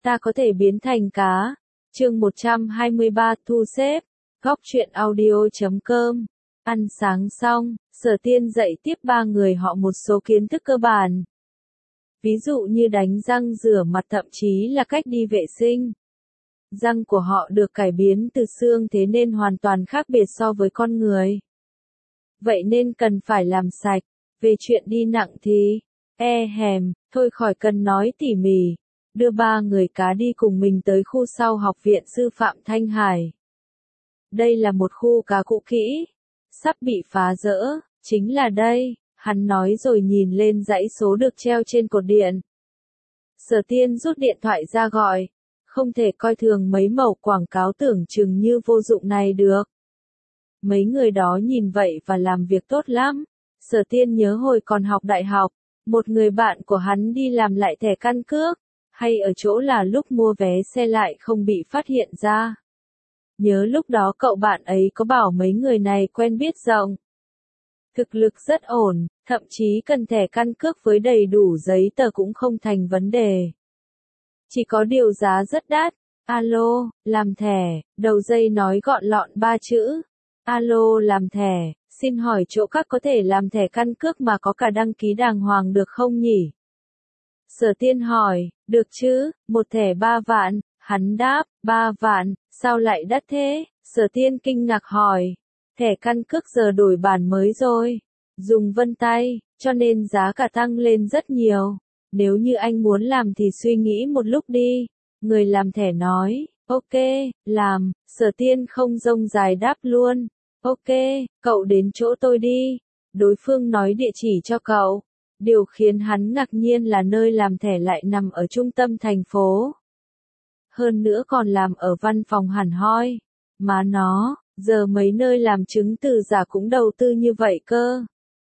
ta có thể biến thành cá. Chương 123 thu xếp. Góc truyện audio.com. Ăn sáng xong, Sở Tiên dạy tiếp ba người họ một số kiến thức cơ bản. Ví dụ như đánh răng, rửa mặt, thậm chí là cách đi vệ sinh. Răng của họ được cải biến từ xương, thế nên hoàn toàn khác biệt so với con người. Vậy nên cần phải làm sạch. Về chuyện đi nặng thì, thôi khỏi cần nói tỉ mỉ. Đưa ba người cá đi cùng mình tới khu sau Học viện Sư phạm Thanh Hải. Đây là một khu cá cũ kỹ, sắp bị phá rỡ, chính là đây, hắn nói rồi nhìn lên dãy số được treo trên cột điện. Sở Tiên rút điện thoại ra gọi, không thể coi thường mấy mẩu quảng cáo tưởng chừng như vô dụng này được. Mấy người đó nhìn vậy và làm việc tốt lắm. Sở Tiên nhớ hồi còn học đại học, một người bạn của hắn đi làm lại thẻ căn cước, hay ở chỗ là lúc mua vé xe lại không bị phát hiện ra. Nhớ lúc đó cậu bạn ấy có bảo mấy người này quen biết rộng. Thực lực rất ổn, thậm chí cần thẻ căn cước với đầy đủ giấy tờ cũng không thành vấn đề. Chỉ có điều giá rất đắt. Alo, làm thẻ, đầu dây nói gọn lọn ba chữ. Alo, làm thẻ, xin hỏi chỗ các có thể làm thẻ căn cước mà có cả đăng ký đàng hoàng được không nhỉ? Sở Tiên hỏi, được chứ, một thẻ 3 vạn, hắn đáp, 3 vạn, sao lại đắt thế? Sở Tiên kinh ngạc hỏi, thẻ căn cước giờ đổi bản mới rồi, dùng vân tay, cho nên giá cả tăng lên rất nhiều. Nếu như anh muốn làm thì suy nghĩ một lúc đi. Người làm thẻ nói, ok, làm. Sở Tiên không rông dài đáp luôn, ok, cậu đến chỗ tôi đi. Đối phương nói địa chỉ cho cậu. Điều khiến hắn ngạc nhiên là nơi làm thẻ lại nằm ở trung tâm thành phố. Hơn nữa còn làm ở văn phòng hẳn hoi. Má nó, giờ mấy nơi làm chứng từ giả cũng đầu tư như vậy cơ.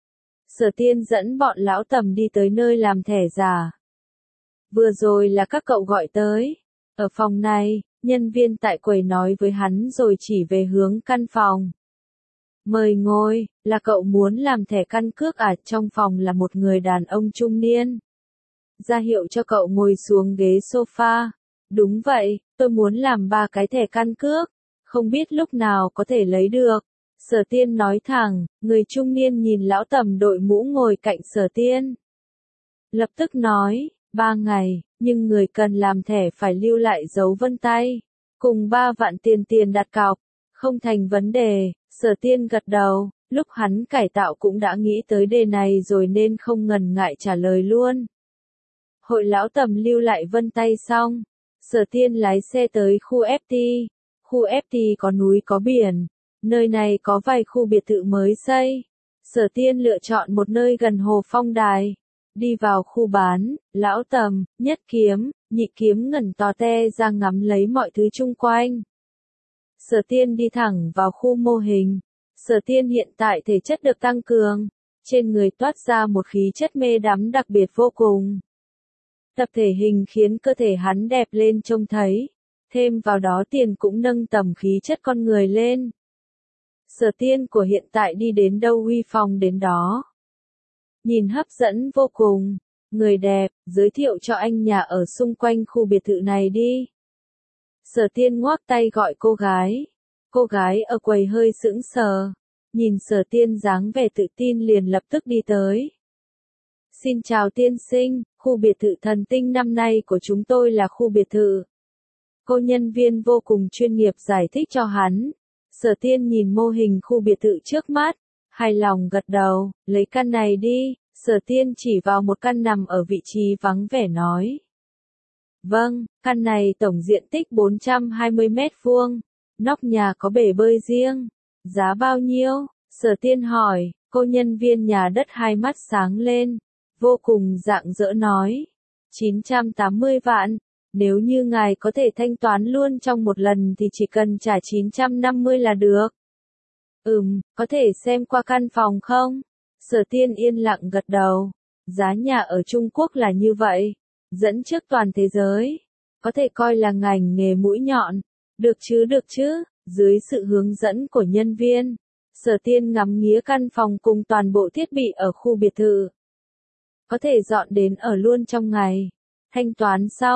Sở Tiên dẫn bọn lão tầm đi tới nơi làm thẻ giả. Vừa rồi là các cậu gọi tới. Ở phòng này, nhân viên tại quầy nói với hắn rồi chỉ về hướng căn phòng. Mời ngồi, là cậu muốn làm thẻ căn cước à? Trong phòng là một người đàn ông trung niên. Ra hiệu cho cậu ngồi xuống ghế sofa. Đúng vậy, tôi muốn làm 3 cái thẻ căn cước. Không biết lúc nào có thể lấy được. Sở Tiên nói thẳng, người trung niên nhìn lão tầm đội mũ ngồi cạnh Sở Tiên. Lập tức nói, 3 ngày, nhưng người cần làm thẻ phải lưu lại dấu vân tay. Cùng 3 vạn tiền đặt cọc. Không thành vấn đề. Sở Tiên gật đầu, lúc hắn cải tạo cũng đã nghĩ tới đề này rồi nên không ngần ngại trả lời luôn. Hội lão tầm lưu lại vân tay xong, Sở Tiên lái xe tới khu FT. Khu FT có núi có biển, nơi này có vài khu biệt thự mới xây. Sở Tiên lựa chọn một nơi gần hồ Phong Đài. Đi vào khu bán, lão tầm, nhất kiếm, nhị kiếm ngẩn to te ra ngắm lấy mọi thứ chung quanh. Sở Tiên đi thẳng vào khu mô hình. Sở Tiên hiện tại thể chất được tăng cường, trên người toát ra một khí chất mê đắm đặc biệt vô cùng. Tập thể hình khiến cơ thể hắn đẹp lên trông thấy, thêm vào đó tiền cũng nâng tầm khí chất con người lên. Sở Tiên của hiện tại đi đến đâu uy phong đến đó. Nhìn hấp dẫn vô cùng, người đẹp, giới thiệu cho anh nhà ở xung quanh khu biệt thự này đi. Sở Tiên ngoắc tay gọi cô gái. Cô gái ở quầy hơi sững sờ. Nhìn Sở Tiên dáng vẻ tự tin liền lập tức đi tới. Xin chào tiên sinh, khu biệt thự Thần Tinh năm nay của chúng tôi là khu biệt thự. Cô nhân viên vô cùng chuyên nghiệp giải thích cho hắn. Sở Tiên nhìn mô hình khu biệt thự trước mắt, hài lòng gật đầu, lấy căn này đi. Sở Tiên chỉ vào một căn nằm ở vị trí vắng vẻ nói. Vâng, căn này tổng diện tích 420 mét vuông, nóc nhà có bể bơi riêng. Giá bao nhiêu? Sở Tiên hỏi. Cô nhân viên nhà đất hai mắt sáng lên, vô cùng rạng rỡ nói. 980 vạn, nếu như ngài có thể thanh toán luôn trong một lần thì chỉ cần trả 950 là được. Có thể xem qua căn phòng không? Sở Tiên yên lặng gật đầu. Giá nhà ở Trung Quốc là như vậy, dẫn trước toàn thế giới. Có thể coi là ngành nghề mũi nhọn. Được chứ, dưới sự hướng dẫn của nhân viên. Sở Tiên ngắm nghía căn phòng cùng toàn bộ thiết bị ở khu biệt thự. Có thể dọn đến ở luôn trong ngày. Thanh toán xong,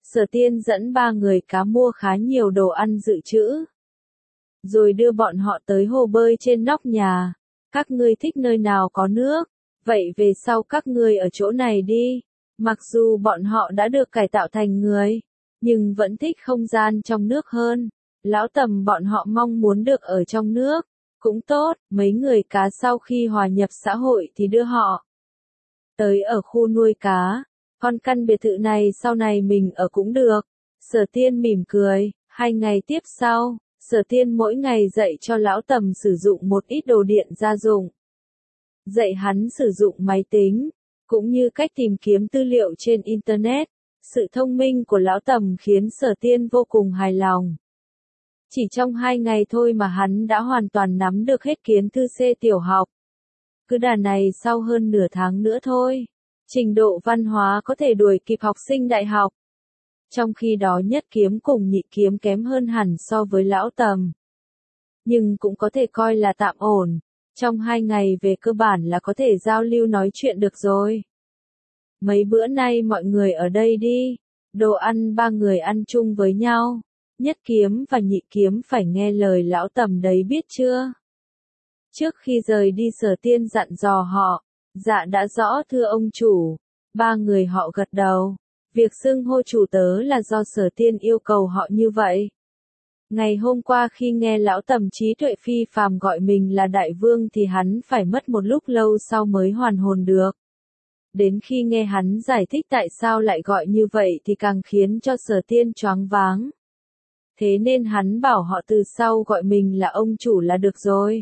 Sở Tiên dẫn ba người cá mua khá nhiều đồ ăn dự trữ. Rồi đưa bọn họ tới hồ bơi trên nóc nhà. Các ngươi thích nơi nào có nước, vậy về sau các ngươi ở chỗ này đi. Mặc dù bọn họ đã được cải tạo thành người, nhưng vẫn thích không gian trong nước hơn. Lão Tầm bọn họ mong muốn được ở trong nước. Cũng tốt, mấy người cá sau khi hòa nhập xã hội thì đưa họ tới ở khu nuôi cá. Còn căn biệt thự này sau này mình ở cũng được. Sở Tiên mỉm cười. 2 ngày tiếp sau, Sở Tiên mỗi ngày dạy cho Lão Tầm sử dụng một ít đồ điện gia dụng. Dạy hắn sử dụng máy tính, cũng như cách tìm kiếm tư liệu trên Internet. Sự thông minh của Lão Tầm khiến Sở Tiên vô cùng hài lòng. Chỉ trong 2 ngày thôi mà hắn đã hoàn toàn nắm được hết kiến thư C tiểu học. Cứ đà này sau hơn nửa tháng nữa thôi, trình độ văn hóa có thể đuổi kịp học sinh đại học. Trong khi đó Nhất Kiếm cùng Nhị Kiếm kém hơn hẳn so với Lão Tầm. Nhưng cũng có thể coi là tạm ổn. Trong 2 ngày về cơ bản là có thể giao lưu nói chuyện được rồi. Mấy bữa nay mọi người ở đây đi. Đồ ăn ba người ăn chung với nhau. Nhất Kiếm và Nhị Kiếm phải nghe lời Lão Tầm đấy biết chưa? Trước khi rời đi Sở Tiên dặn dò họ. Dạ đã rõ thưa ông chủ. Ba người họ gật đầu. Việc xưng hô chủ tớ là do Sở Tiên yêu cầu họ như vậy. Ngày hôm qua khi nghe Lão Tầm trí tuệ phi phàm gọi mình là đại vương thì hắn phải mất một lúc lâu sau mới hoàn hồn được. Đến khi nghe hắn giải thích tại sao lại gọi như vậy thì càng khiến cho Sở Tiên choáng váng. Thế nên hắn bảo họ từ sau gọi mình là ông chủ là được rồi.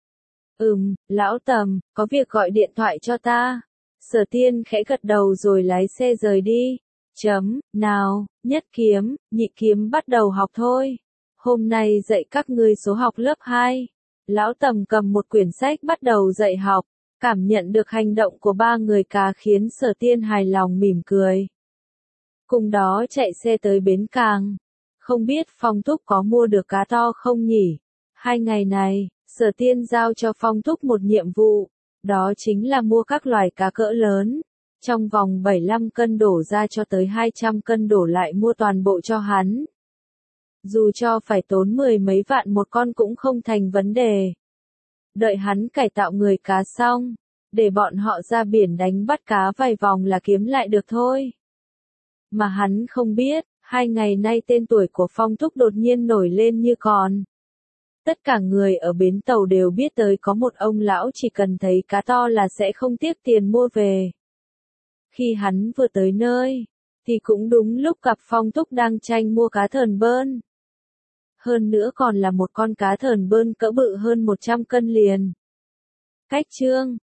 Lão Tầm, có việc gọi điện thoại cho ta. Sở Tiên khẽ gật đầu rồi lái xe rời đi. Nào, Nhất Kiếm, Nhị Kiếm bắt đầu học thôi. Hôm nay dạy các ngươi số học lớp 2. Lão Tầm cầm một quyển sách bắt đầu dạy học. Cảm nhận được hành động của ba người cá khiến Sở Tiên hài lòng mỉm cười. Cùng đó chạy xe tới bến cảng. Không biết Phong Thúc có mua được cá to không nhỉ? 2 ngày này, Sở Tiên giao cho Phong Thúc một nhiệm vụ. Đó chính là mua các loài cá cỡ lớn. Trong vòng 75 cân đổ ra cho tới 200 cân đổ lại mua toàn bộ cho hắn. Dù cho phải tốn 10 mấy vạn một con cũng không thành vấn đề. Đợi hắn cải tạo người cá xong, để bọn họ ra biển đánh bắt cá vài vòng là kiếm lại được thôi. Mà hắn không biết, 2 ngày nay tên tuổi của Phong Thúc đột nhiên nổi lên như còn. Tất cả người ở bến tàu đều biết tới có một ông lão chỉ cần thấy cá to là sẽ không tiếc tiền mua về. Khi hắn vừa tới nơi, thì cũng đúng lúc gặp Phong Thúc đang tranh mua cá thờn bơn. Hơn nữa còn là một con cá thờn bơn cỡ bự hơn 100 cân liền. Cách chương